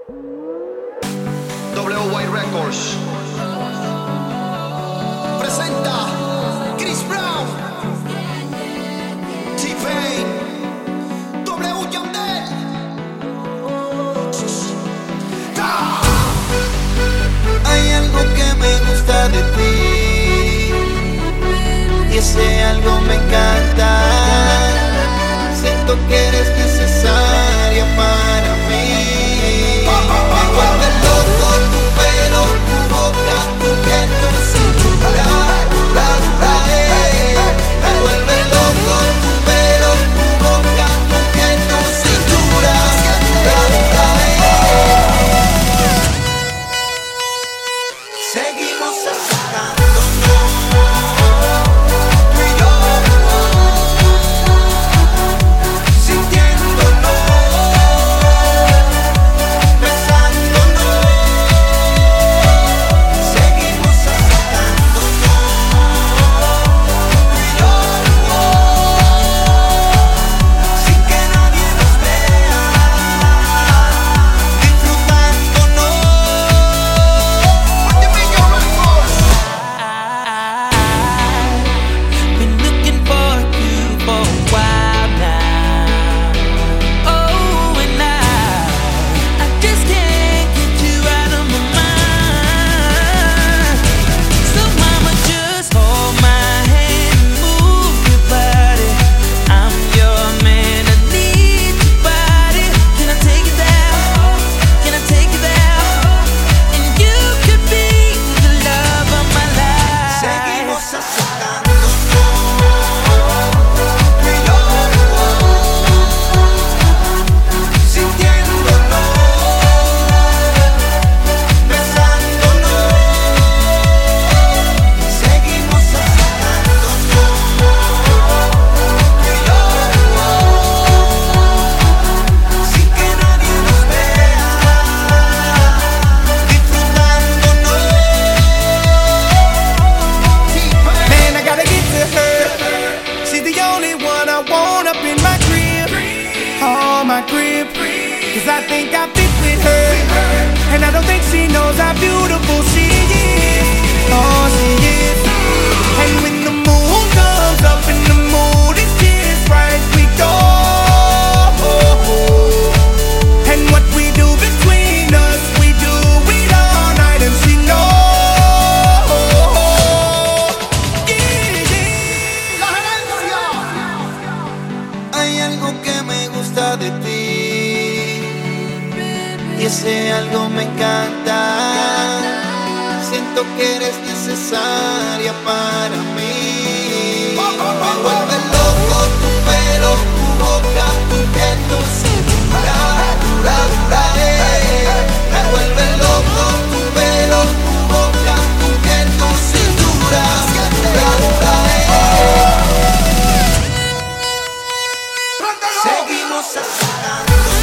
WY Records presenta Chris Brown, T-Pain, W Yandel. Hay algo que me gusta de ti y ese algo me encanta. Siento que eres necesaria para mí. Me vuelve loco tu pelo, tu boca, tu piel, tu cintura. Me vuelve loco tu pelo, tu boca, tu piel, tu cintura. Seguimos acercándonos, tú y yo, sintiéndolo, besándonos. Seguimos acercándonos, tú y yo, sin que nadie nos vea, disfrutándonos. Been looking for you for a while now. Oh, and I just can't get you out of my mind. So mama, just hold my hand and move your body. I'm your man, I need your body. Can I take you there? Can I take you there? And you could be the love of my life. Seguimos acercándonos, tú y yo, sintiéndolo, besándonos. Seguimos acercándonos, tú y yo, sin que nadie nos vea, disfrutándonos. Man, I gotta get to her. She's the only one I want up in my crib. Oh, my crib. Cause I think I fit with her. And I don't think she knows how beautiful she is. Oh, she is. And when the moon comes up and the mood is just right, we go. And what we do between us, we do it all night, and she knows. Yeah. La gerencia. Hay algo que me gusta de ti y ese algo me encanta. Siento que eres necesaria para mí. Me vuelve loco tu pelo, tu boca, tu piel, tu cintura. Me vuelve loco tu pelo, tu boca, tu piel, tu cintura. Seguimos acercándonos.